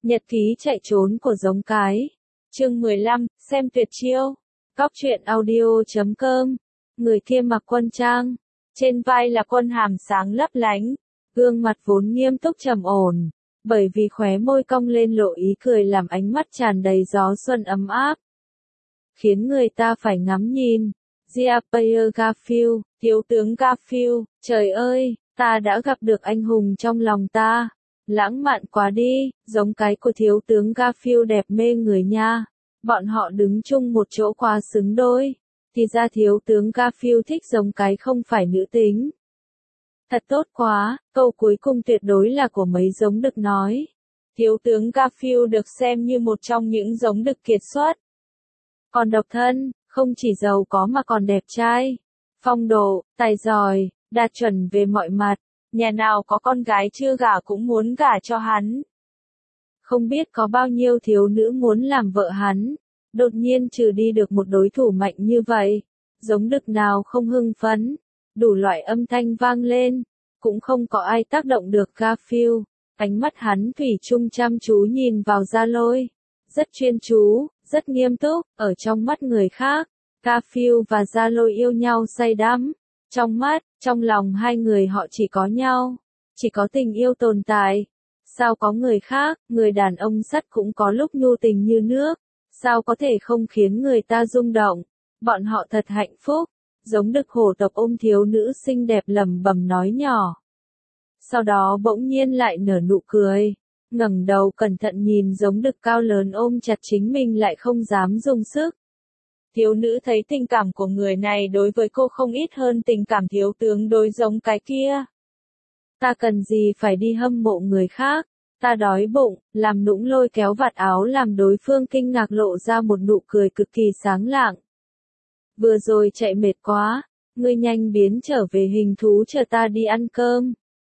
Nhật ký chạy trốn của giống cái. Chương 15, xem tuyệt chiêu. Cóc truyện audio.com. Người kia mặc quân trang. Trên vai là quân hàm sáng lấp lánh. Gương mặt vốn nghiêm túc trầm ổn. Bởi vì khóe môi cong lên lộ ý cười làm ánh mắt tràn đầy gió xuân ấm áp. Khiến người ta phải ngắm nhìn. Jean-Pierre Garfield, thiếu tướng Garfield, trời ơi, ta đã gặp được anh hùng trong lòng ta. Lãng mạn quá đi, giống cái của thiếu tướng Garfield đẹp mê người nha. Bọn họ đứng chung một chỗ quá xứng đôi. Thì ra thiếu tướng Garfield thích giống cái không phải nữ tính. Thật tốt quá, câu cuối cùng tuyệt đối là của mấy giống đực nói. Thiếu tướng Garfield được xem như một trong những giống đực kiệt xuất. Còn độc thân, không chỉ giàu có mà còn đẹp trai. Phong độ, tài giỏi, đạt chuẩn về mọi mặt. Nhà nào có con gái chưa gả cũng muốn gả cho hắn. Không biết có bao nhiêu thiếu nữ muốn làm vợ hắn. Đột nhiên trừ đi được một đối thủ mạnh như vậy. Giống đực nào không hưng phấn. Đủ loại âm thanh vang lên. Cũng không có ai tác động được Garfield. Ánh mắt hắn thủy chung chăm chú nhìn vào Gia Lôi. Rất chuyên chú, rất nghiêm túc. Ở trong mắt người khác, Garfield và Gia Lôi yêu nhau say đắm. Trong mắt, trong lòng hai người họ chỉ có nhau. Chỉ có tình yêu tồn tại. Sao có người khác, người đàn ông sắt cũng có lúc nhu tình như nước. Sao có thể không khiến người ta rung động. Bọn họ thật hạnh phúc. Giống đực hổ tộc ôm thiếu nữ xinh đẹp lẩm bẩm nói nhỏ. Sau đó bỗng nhiên lại nở nụ cười. Ngẩng đầu cẩn thận nhìn giống đực cao lớn ôm chặt chính mình lại không dám dùng sức. Thiếu nữ thấy tình cảm của người này đối với cô không ít hơn tình cảm thiếu tướng đối giống cái kia. Ta cần gì phải đi hâm mộ người khác, ta đói bụng, làm nũng lôi kéo vạt áo làm đối phương kinh ngạc lộ ra một nụ cười cực kỳ sáng lạng. Vừa rồi chạy mệt quá, ngươi nhanh biến trở về hình thú chờ ta đi ăn cơm.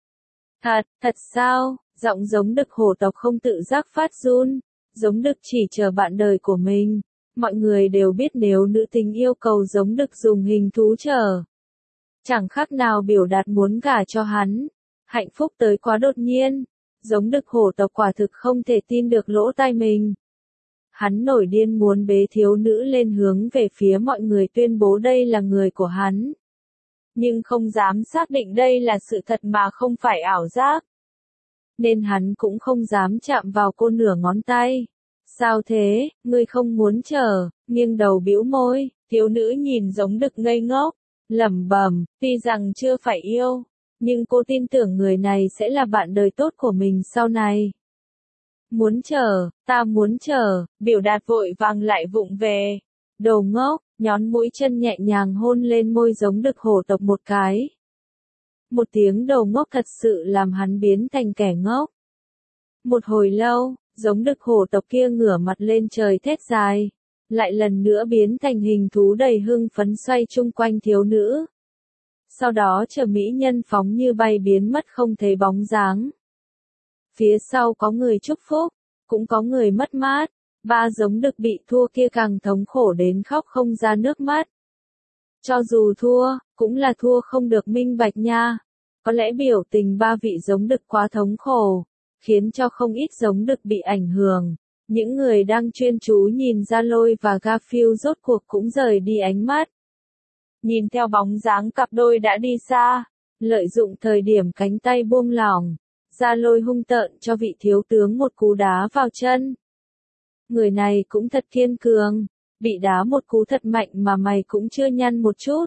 Thật sao, giọng giống đực hổ tộc không tự giác phát run, giống đực chỉ chờ bạn đời của mình. Mọi người đều biết nếu nữ tính yêu cầu giống đực dùng hình thú chờ. Chẳng khác nào biểu đạt muốn gả cho hắn. Hạnh phúc tới quá đột nhiên. Giống đực hổ tộc quả thực không thể tin được lỗ tai mình. Hắn nổi điên muốn bế thiếu nữ lên hướng về phía mọi người tuyên bố đây là người của hắn. Nhưng không dám xác định đây là sự thật mà không phải ảo giác. Nên hắn cũng không dám chạm vào cô nửa ngón tay. Sao thế, ngươi không muốn chờ, nghiêng đầu bĩu môi, thiếu nữ nhìn giống đực ngây ngốc, lẩm bẩm, tuy rằng chưa phải yêu, nhưng cô tin tưởng người này sẽ là bạn đời tốt của mình sau này. Muốn chờ, ta muốn chờ, biểu đạt vội vàng lại vụng về. Đồ ngốc, nhón mũi chân nhẹ nhàng hôn lên môi giống đực hổ tộc một cái. Một tiếng đồ ngốc thật sự làm hắn biến thành kẻ ngốc. Một hồi lâu, giống đực hổ tộc kia ngửa mặt lên trời thét dài, lại lần nữa biến thành hình thú đầy hưng phấn xoay chung quanh thiếu nữ. Sau đó chờ mỹ nhân phóng như bay biến mất không thấy bóng dáng. Phía sau có người chúc phúc, cũng có người mất mát, ba giống đực bị thua kia càng thống khổ đến khóc không ra nước mắt. Cho dù thua, cũng là thua không được minh bạch nha. Có lẽ biểu tình ba vị giống đực quá thống khổ, khiến cho không ít giống đực bị ảnh hưởng. Những người đang chuyên chú nhìn Gia Lôi và Garfield rốt cuộc cũng rời đi ánh mắt. Nhìn theo bóng dáng cặp đôi đã đi xa, lợi dụng thời điểm cánh tay buông lỏng, Gia Lôi hung tợn cho vị thiếu tướng một cú đá vào chân. Người này cũng thật kiên cường, bị đá một cú thật mạnh mà mày cũng chưa nhăn một chút.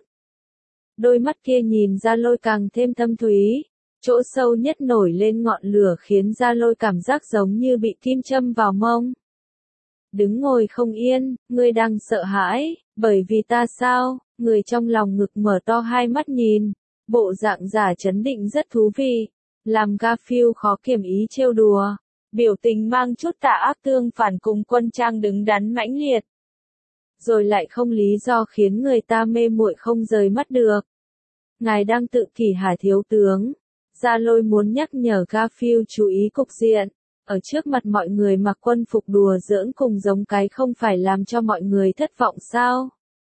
Đôi mắt kia nhìn Gia Lôi càng thêm thâm thúy. Chỗ sâu nhất nổi lên ngọn lửa khiến Gia Lôi cảm giác giống như bị kim châm vào mông. Đứng ngồi không yên, ngươi đang sợ hãi, bởi vì ta sao? Người trong lòng ngực mở to hai mắt nhìn, bộ dạng giả trấn định rất thú vị, làm Garfield khó kiểm ý trêu đùa, biểu tình mang chút tà ác tương phản cùng quân trang đứng đắn mãnh liệt. Rồi lại không lý do khiến người ta mê muội không rời mắt được. Ngài đang tự kỷ hả thiếu tướng? Gia Lôi muốn nhắc nhở Garfield chú ý cục diện, ở trước mặt mọi người mặc quân phục đùa giỡn cùng giống cái không phải làm cho mọi người thất vọng sao?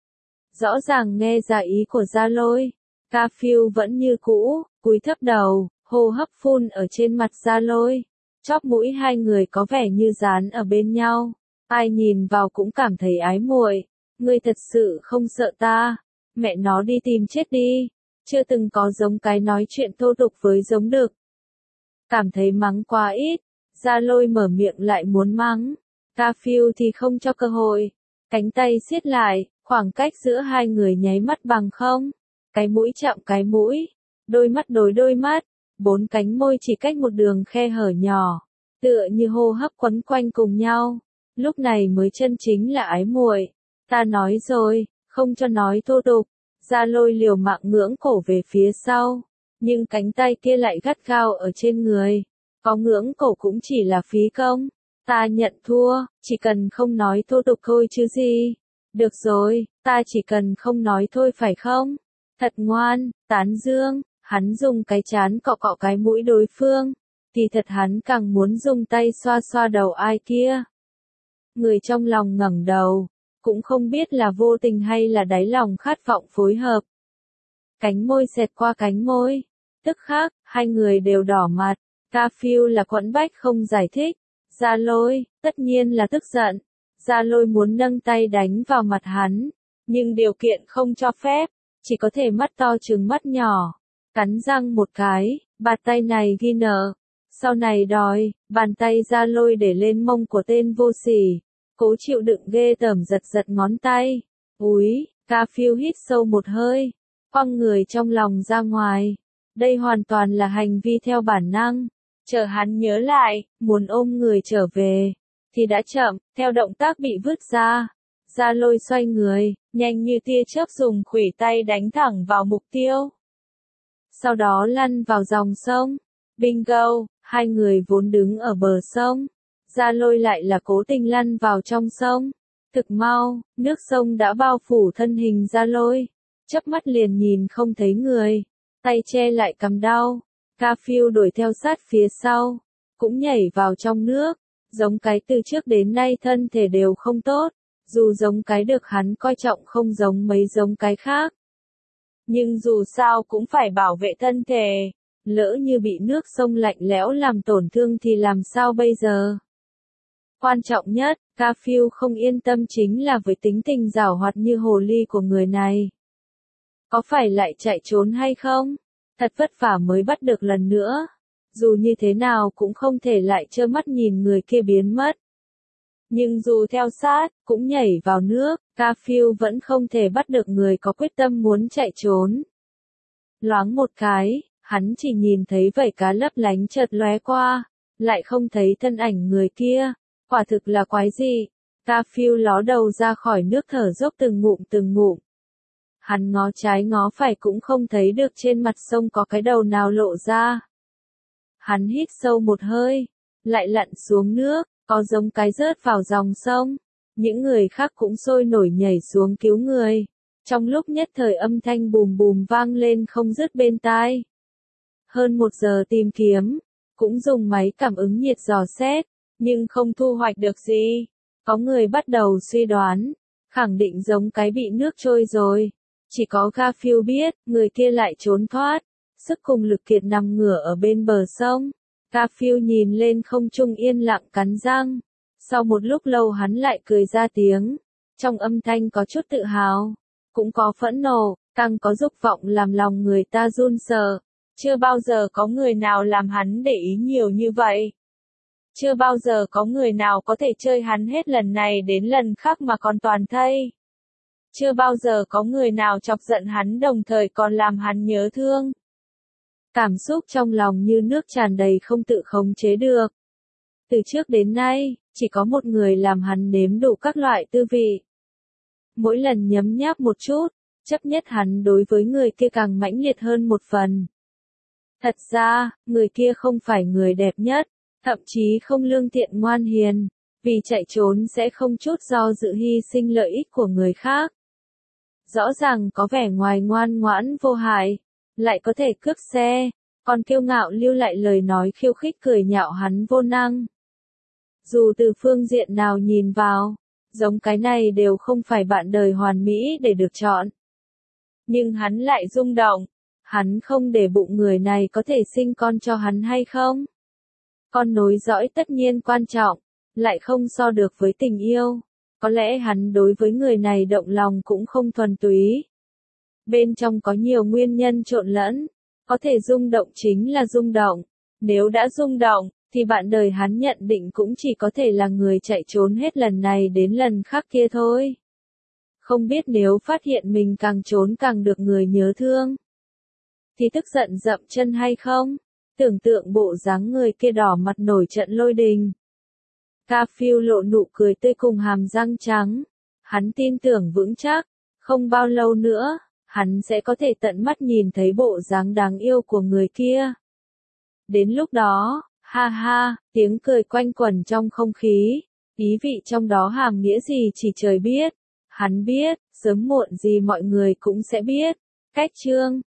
Rõ ràng nghe ra ý của Gia Lôi, Garfield vẫn như cũ, cúi thấp đầu, hô hấp phun ở trên mặt Gia Lôi. Chóp mũi hai người có vẻ như dán ở bên nhau. Ai nhìn vào cũng cảm thấy ái muội. Ngươi thật sự không sợ ta? Mẹ nó đi tìm chết đi. Chưa từng có giống cái nói chuyện thô tục với giống đực. Cảm thấy mắng quá ít. Gia Lôi mở miệng lại muốn mắng. Garfield thì không cho cơ hội. Cánh tay siết lại, khoảng cách giữa hai người nháy mắt bằng không. Cái mũi chạm cái mũi. Đôi mắt đối đôi mắt. Bốn cánh môi chỉ cách một đường khe hở nhỏ. Tựa như hô hấp quấn quanh cùng nhau. Lúc này mới chân chính là ái muội. Ta nói rồi, không cho nói thô tục. Gia Lôi liều mạng ngưỡng cổ về phía sau. Nhưng cánh tay kia lại gắt gao ở trên người. Có ngưỡng cổ cũng chỉ là phí công. Ta nhận thua, chỉ cần không nói thô tục thôi chứ gì. Được rồi, ta chỉ cần không nói thôi phải không? Thật ngoan, tán dương. Hắn dùng cái trán cọ cọ cái mũi đối phương. Thì thật hắn càng muốn dùng tay xoa xoa đầu ai kia. Người trong lòng ngẩng đầu. Cũng không biết là vô tình hay là đáy lòng khát vọng phối hợp. Cánh môi xẹt qua cánh môi. Tức khắc, hai người đều đỏ mặt. Garfield là quẫn bách không giải thích. Gia Lôi, tất nhiên là tức giận. Gia Lôi muốn nâng tay đánh vào mặt hắn. Nhưng điều kiện không cho phép. Chỉ có thể mắt to trừng mắt nhỏ. Cắn răng một cái, bàn tay này ghi nợ. Sau này đòi, bàn tay Gia Lôi để lên mông của tên vô sỉ. Cố chịu đựng ghê tởm giật giật ngón tay. Úi, Garfield hít sâu một hơi. Quăng người trong lòng ra ngoài. Đây hoàn toàn là hành vi theo bản năng. Chờ hắn nhớ lại, muốn ôm người trở về. Thì đã chậm, theo động tác bị vứt ra. Gia Lôi xoay người, nhanh như tia chớp dùng khuỷu tay đánh thẳng vào mục tiêu. Sau đó lăn vào dòng sông. Bingo, hai người vốn đứng ở bờ sông. Gia Lôi lại là cố tình lăn vào trong sông. Thực mau, nước sông đã bao phủ thân hình Gia Lôi. Chớp mắt liền nhìn không thấy người. Tay che lại cằm đau. Garfield đuổi theo sát phía sau. Cũng nhảy vào trong nước. Giống cái từ trước đến nay thân thể đều không tốt. Dù giống cái được hắn coi trọng không giống mấy giống cái khác. Nhưng dù sao cũng phải bảo vệ thân thể. Lỡ như bị nước sông lạnh lẽo làm tổn thương thì làm sao bây giờ? Quan trọng nhất, Garfield không yên tâm chính là với tính tình giảo hoạt như hồ ly của người này. Có phải lại chạy trốn hay không? Thật vất vả mới bắt được lần nữa. Dù như thế nào cũng không thể lại trơ mắt nhìn người kia biến mất. Nhưng dù theo sát, cũng nhảy vào nước, Garfield vẫn không thể bắt được người có quyết tâm muốn chạy trốn. Loáng một cái, hắn chỉ nhìn thấy vảy cá lấp lánh chợt lóe qua, lại không thấy thân ảnh người kia. Quả thực là quái dị. Garfield ló đầu ra khỏi nước thở dốc từng ngụm từng ngụm. Hắn ngó trái ngó phải cũng không thấy được trên mặt sông có cái đầu nào lộ ra. Hắn hít sâu một hơi, lại lặn xuống nước, có giống cái rớt vào dòng sông. Những người khác cũng sôi nổi nhảy xuống cứu người. Trong lúc nhất thời âm thanh bùm bùm vang lên không dứt bên tai. Hơn 1 giờ tìm kiếm, cũng dùng máy cảm ứng nhiệt dò xét, nhưng không thu hoạch được gì. Có người bắt đầu suy đoán, khẳng định giống cái bị nước trôi rồi. Chỉ có Garfield biết, người kia lại trốn thoát. Sức cùng lực kiệt nằm ngửa ở bên bờ sông. Garfield nhìn lên không trung yên lặng cắn răng. Sau một lúc lâu hắn lại cười ra tiếng. Trong âm thanh có chút tự hào, cũng có phẫn nộ, càng có dục vọng làm lòng người ta run sợ. Chưa bao giờ có người nào làm hắn để ý nhiều như vậy. Chưa bao giờ có người nào có thể chơi hắn hết lần này đến lần khác mà còn toàn thây. Chưa bao giờ có người nào chọc giận hắn đồng thời còn làm hắn nhớ thương. Cảm xúc trong lòng như nước tràn đầy không tự khống chế được. Từ trước đến nay, chỉ có một người làm hắn nếm đủ các loại tư vị. Mỗi lần nhấm nháp một chút, chấp nhất hắn đối với người kia càng mãnh liệt hơn một phần. Thật ra, người kia không phải người đẹp nhất, thậm chí không lương thiện ngoan hiền, vì chạy trốn sẽ không chút do dự hy sinh lợi ích của người khác. Rõ ràng có vẻ ngoài ngoan ngoãn vô hại, lại có thể cướp xe, còn kiêu ngạo lưu lại lời nói khiêu khích cười nhạo hắn vô năng. Dù từ phương diện nào nhìn vào, giống cái này đều không phải bạn đời hoàn mỹ để được chọn. Nhưng hắn lại rung động, hắn không để bụng người này có thể sinh con cho hắn hay không. Con nối dõi tất nhiên quan trọng, lại không so được với tình yêu. Có lẽ hắn đối với người này động lòng cũng không thuần túy. Bên trong có nhiều nguyên nhân trộn lẫn. Có thể rung động chính là rung động. Nếu đã rung động, thì bạn đời hắn nhận định cũng chỉ có thể là người chạy trốn hết lần này đến lần khác kia thôi. Không biết nếu phát hiện mình càng trốn càng được người nhớ thương, thì tức giận dậm chân hay không? Tưởng tượng bộ dáng người kia đỏ mặt nổi trận lôi đình. Garfield lộ nụ cười tươi cùng hàm răng trắng. Hắn tin tưởng vững chắc, không bao lâu nữa, hắn sẽ có thể tận mắt nhìn thấy bộ dáng đáng yêu của người kia. Đến lúc đó, ha ha, tiếng cười quanh quẩn trong không khí, ý vị trong đó hàm nghĩa gì chỉ trời biết. Hắn biết, sớm muộn gì mọi người cũng sẽ biết. Cách chương